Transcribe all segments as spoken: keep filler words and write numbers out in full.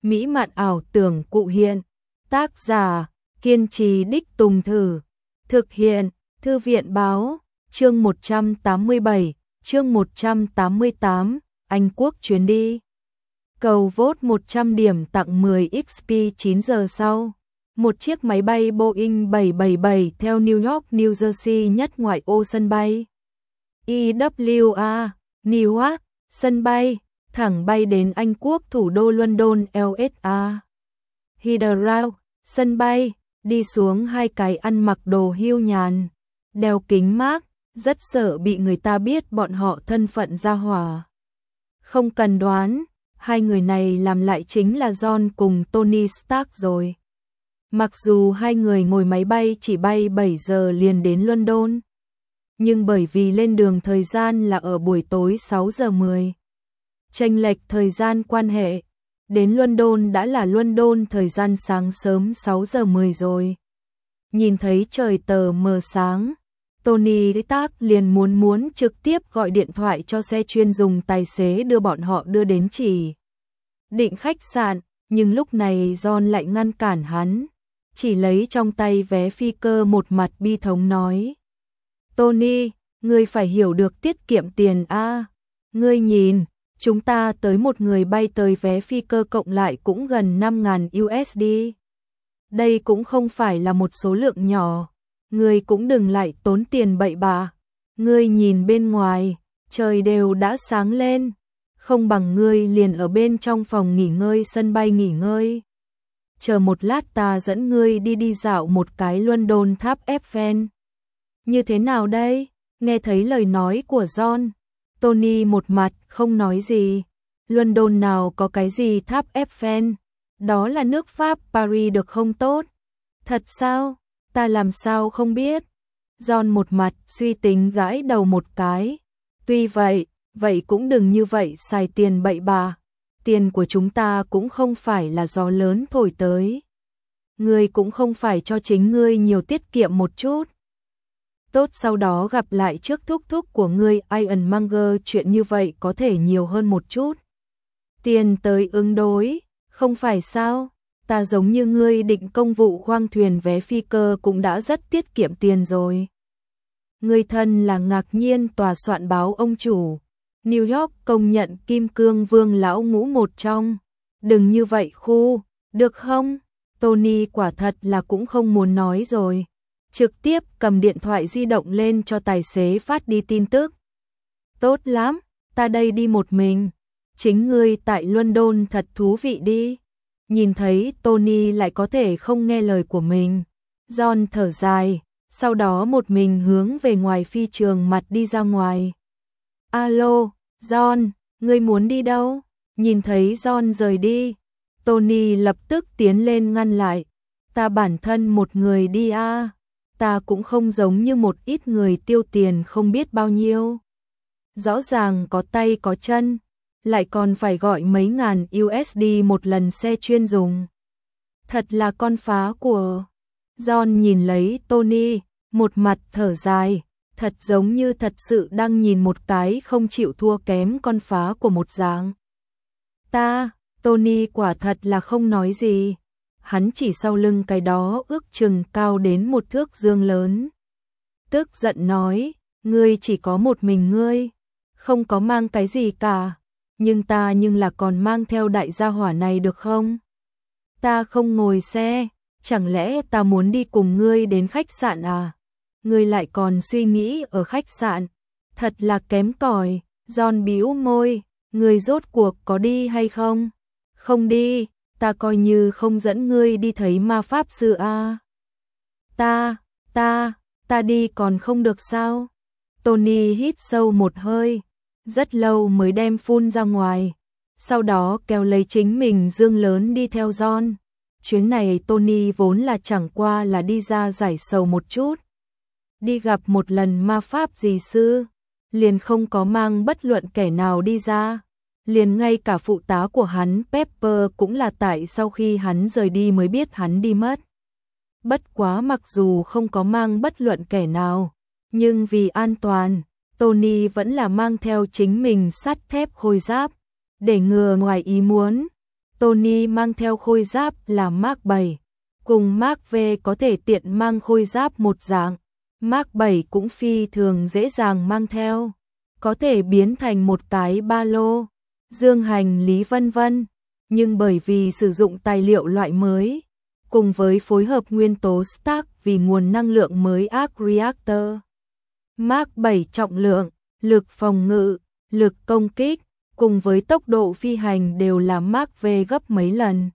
mỹ mạn ảo tưởng cụ hiện. Tác giả, kiên trì đích tùng thử. Thực hiện, Thư viện Báo, chương một trăm tám mươi bảy, chương một trăm tám mươi tám, Anh Quốc chuyến đi. Cầu vote một trăm điểm tặng mười x p chín giờ sau. Một chiếc máy bay Boeing bảy bảy bảy theo New York, New Jersey nhất ngoại ô sân bay i vê a, Newark, sân bay, thẳng bay đến Anh Quốc thủ đô London lờ ét a. Heathrow, sân bay, đi xuống hai cái ăn mặc đồ hiu nhàn, đeo kính mác, rất sợ bị người ta biết bọn họ thân phận gia hỏa. Không cần đoán, hai người này làm lại chính là John cùng Tony Stark rồi. Mặc dù hai người ngồi máy bay chỉ bay bảy giờ liền đến London, nhưng bởi vì lên đường thời gian là ở buổi tối sáu giờ mười, chênh lệch thời gian quan hệ, đến London đã là London thời gian sáng sớm sáu giờ mười rồi. Nhìn thấy trời tờ mờ sáng, Tony Stark liền muốn muốn trực tiếp gọi điện thoại cho xe chuyên dùng tài xế đưa bọn họ đưa đến chỉ định khách sạn, nhưng lúc này John lại ngăn cản hắn, chỉ lấy trong tay vé phi cơ một mặt bi thống nói: Tony, ngươi phải hiểu được tiết kiệm tiền a. Ngươi nhìn, chúng ta tới một người bay tới vé phi cơ cộng lại cũng gần năm nghìn u ét đê. Đây cũng không phải là một số lượng nhỏ. Ngươi cũng đừng lại tốn tiền bậy bạ. Ngươi nhìn bên ngoài, trời đều đã sáng lên. Không bằng ngươi liền ở bên trong phòng nghỉ ngơi sân bay nghỉ ngơi. Chờ một lát ta dẫn ngươi đi đi dạo một cái London tháp Eiffel. Như thế nào đây? Nghe thấy lời nói của John, Tony một mặt không nói gì. London nào có cái gì tháp Eiffel? Đó là nước Pháp, Paris được không tốt? Thật sao? Ta làm sao không biết? John một mặt suy tính gãi đầu một cái. Tuy vậy, vậy cũng đừng như vậy xài tiền bậy bạ. Tiền của chúng ta cũng không phải là gió lớn thổi tới. Ngươi cũng không phải cho chính ngươi nhiều tiết kiệm một chút. Tốt, sau đó gặp lại trước thúc thúc của ngươi Ian Munger, chuyện như vậy có thể nhiều hơn một chút. Tiền tới ứng đối, không phải sao? Ta giống như ngươi định công vụ khoang thuyền vé phi cơ cũng đã rất tiết kiệm tiền rồi. Ngươi thân là ngạc nhiên tòa soạn báo ông chủ. New York công nhận Kim Cương Vương lão ngũ một trong. Đừng như vậy khu, được không? Tony quả thật là cũng không muốn nói rồi. Trực tiếp cầm điện thoại di động lên cho tài xế phát đi tin tức. Tốt lắm, ta đây đi một mình. Chính ngươi tại London thật thú vị đi. Nhìn thấy Tony lại có thể không nghe lời của mình, John thở dài, sau đó một mình hướng về ngoài phi trường mặt đi ra ngoài. Alo, John, ngươi muốn đi đâu? Nhìn thấy John rời đi, Tony lập tức tiến lên ngăn lại. Ta bản thân một người đi a. À. Ta cũng không giống như một ít người tiêu tiền không biết bao nhiêu. Rõ ràng có tay có chân, lại còn phải gọi mấy ngàn u ét đê một lần xe chuyên dùng. Thật là con phá của. John nhìn lấy Tony, một mặt thở dài, thật giống như thật sự đang nhìn một cái không chịu thua kém con phá của một dạng. Ta, Tony quả thật là không nói gì. Hắn chỉ sau lưng cái đó ước chừng cao đến một thước dương lớn. Tức giận nói, ngươi chỉ có một mình ngươi, không có mang cái gì cả. Nhưng ta nhưng là còn mang theo đại gia hỏa này được không? Ta không ngồi xe, chẳng lẽ ta muốn đi cùng ngươi đến khách sạn à? Ngươi lại còn suy nghĩ ở khách sạn, thật là kém cỏi. John bĩu môi, ngươi rốt cuộc có đi hay không? Không đi, ta coi như không dẫn ngươi đi thấy ma pháp sư a. À. Ta, ta, ta đi còn không được sao? Tony hít sâu một hơi, rất lâu mới đem phun ra ngoài, sau đó kéo lấy chính mình dương lớn đi theo John. Chuyến này Tony vốn là chẳng qua là đi ra giải sầu một chút, đi gặp một lần ma pháp dì sư, liền không có mang bất luận kẻ nào đi ra, liền ngay cả phụ tá của hắn Pepper cũng là tại sau khi hắn rời đi mới biết hắn đi mất. Bất quá mặc dù không có mang bất luận kẻ nào, nhưng vì an toàn, Tony vẫn là mang theo chính mình sắt thép khôi giáp, để ngừa ngoài ý muốn. Tony mang theo khôi giáp là Mark bảy, cùng Mark V có thể tiện mang khôi giáp một dạng. Mark bảy cũng phi thường dễ dàng mang theo, có thể biến thành một cái ba lô, dương hành lý vân vân. Nhưng bởi vì sử dụng tài liệu loại mới, cùng với phối hợp nguyên tố Stark vì nguồn năng lượng mới Arc Reactor, Mark bảy trọng lượng, lực phòng ngự, lực công kích, cùng với tốc độ phi hành đều là Mark V gấp mấy lần.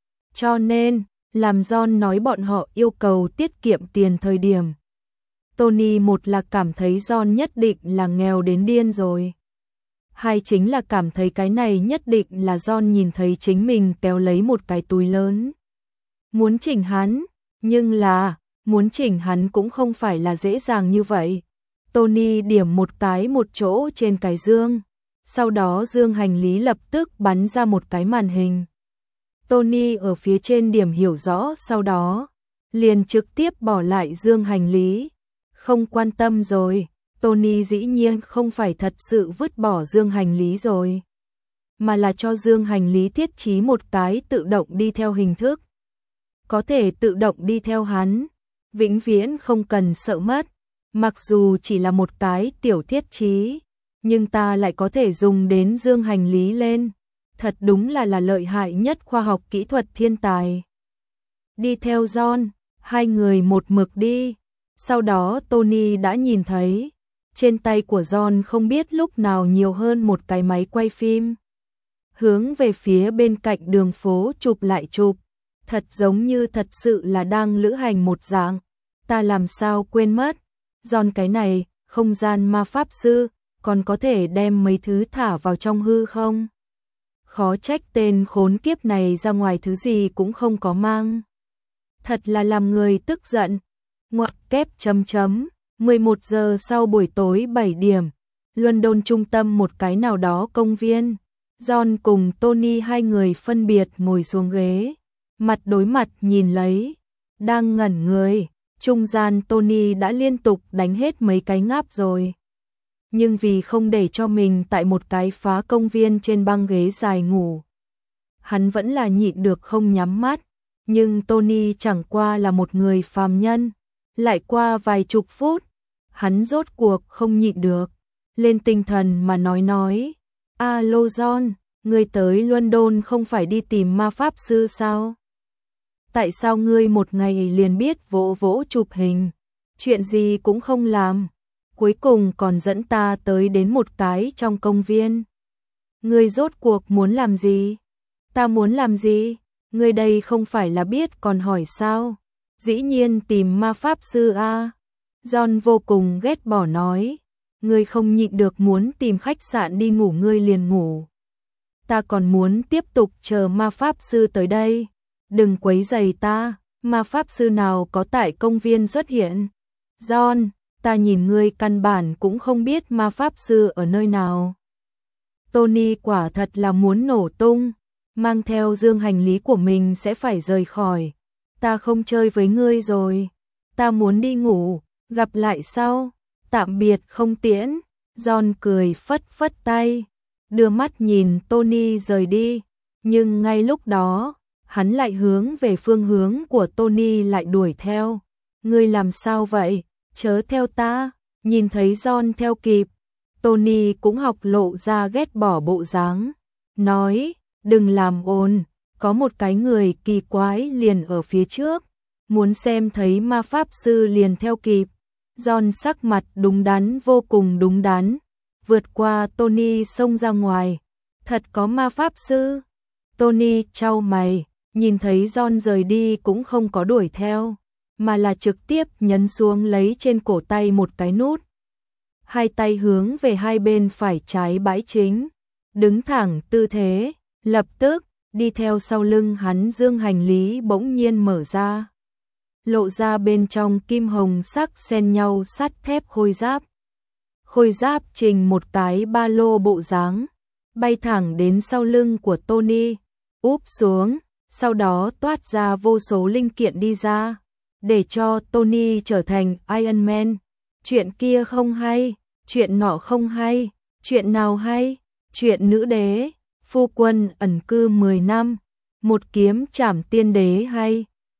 Cho nên, làm John nói bọn họ yêu cầu tiết kiệm tiền thời điểm, Tony một là cảm thấy John nhất định là nghèo đến điên rồi. Hai chính là cảm thấy cái này nhất định là John nhìn thấy chính mình kéo lấy một cái túi lớn. Muốn chỉnh hắn, nhưng là, muốn chỉnh hắn cũng không phải là dễ dàng như vậy. Tony điểm một cái một chỗ trên cái dương, sau đó dương hành lý lập tức bắn ra một cái màn hình. Tony ở phía trên điểm hiểu rõ sau đó, liền trực tiếp bỏ lại dương hành lý. Không quan tâm rồi, Tony dĩ nhiên không phải thật sự vứt bỏ dương hành lý rồi, mà là cho dương hành lý thiết trí một cái tự động đi theo hình thức. Có thể tự động đi theo hắn, vĩnh viễn không cần sợ mất, mặc dù chỉ là một cái tiểu thiết trí, nhưng ta lại có thể dùng đến dương hành lý lên. Thật đúng là là lợi hại nhất khoa học kỹ thuật thiên tài. Đi theo John, hai người một mực đi. Sau đó Tony đã nhìn thấy, trên tay của John không biết lúc nào nhiều hơn một cái máy quay phim. Hướng về phía bên cạnh đường phố chụp lại chụp, thật giống như thật sự là đang lữ hành một dạng. Ta làm sao quên mất, John cái này, không gian ma pháp sư, còn có thể đem mấy thứ thả vào trong hư không? Khó trách tên khốn kiếp này ra ngoài thứ gì cũng không có mang. Thật là làm người tức giận. Ngoặc kép chấm chấm, mười một giờ sau buổi tối bảy điểm, London trung tâm một cái nào đó công viên. John cùng Tony hai người phân biệt ngồi xuống ghế, mặt đối mặt nhìn lấy, đang ngẩn người, trung gian Tony đã liên tục đánh hết mấy cái ngáp rồi. Nhưng vì không để cho mình tại một cái phá công viên trên băng ghế dài ngủ, hắn vẫn là nhịn được không nhắm mắt, nhưng Tony chẳng qua là một người phàm nhân. Lại qua vài chục phút, hắn rốt cuộc không nhịn được, lên tinh thần mà nói nói, alo John, ngươi tới London không phải đi tìm ma pháp sư sao? Tại sao ngươi một ngày liền biết vỗ vỗ chụp hình, chuyện gì cũng không làm, cuối cùng còn dẫn ta tới đến một cái trong công viên? Ngươi rốt cuộc muốn làm gì? Ta muốn làm gì? Ngươi đây không phải là biết còn hỏi sao? Dĩ nhiên tìm ma pháp sư a. John vô cùng ghét bỏ nói, ngươi không nhịn được muốn tìm khách sạn đi ngủ ngươi liền ngủ. Ta còn muốn tiếp tục chờ ma pháp sư tới đây. Đừng quấy rầy ta, ma pháp sư nào có tại công viên xuất hiện. John, ta nhìn ngươi căn bản cũng không biết ma pháp sư ở nơi nào. Tony quả thật là muốn nổ tung, mang theo dương hành lý của mình sẽ phải rời khỏi. Ta không chơi với ngươi rồi, ta muốn đi ngủ, gặp lại sau, tạm biệt không tiễn. John cười phất phất tay, đưa mắt nhìn Tony rời đi, nhưng ngay lúc đó, hắn lại hướng về phương hướng của Tony lại đuổi theo. Ngươi làm sao vậy, chớ theo ta. Nhìn thấy John theo kịp, Tony cũng học lộ ra ghét bỏ bộ dáng, nói, đừng làm ồn. Có một cái người kỳ quái liền ở phía trước, muốn xem thấy ma pháp sư liền theo kịp. John sắc mặt đúng đắn vô cùng đúng đắn, vượt qua Tony xông ra ngoài. Thật có ma pháp sư? Tony chau mày, nhìn thấy John rời đi cũng không có đuổi theo, mà là trực tiếp nhấn xuống lấy trên cổ tay một cái nút. Hai tay hướng về hai bên phải trái bãi chính, đứng thẳng tư thế, lập tức đi theo sau lưng hắn dương hành lý bỗng nhiên mở ra, lộ ra bên trong kim hồng sắc xen nhau sắt thép khôi giáp. Khôi giáp trình một cái ba lô bộ dáng, bay thẳng đến sau lưng của Tony, úp xuống, sau đó toát ra vô số linh kiện đi ra, để cho Tony trở thành Iron Man. Chuyện kia không hay, chuyện nọ không hay, chuyện nào hay, chuyện nữ đế, phu quân ẩn cư mười năm, một kiếm trảm tiên đế hay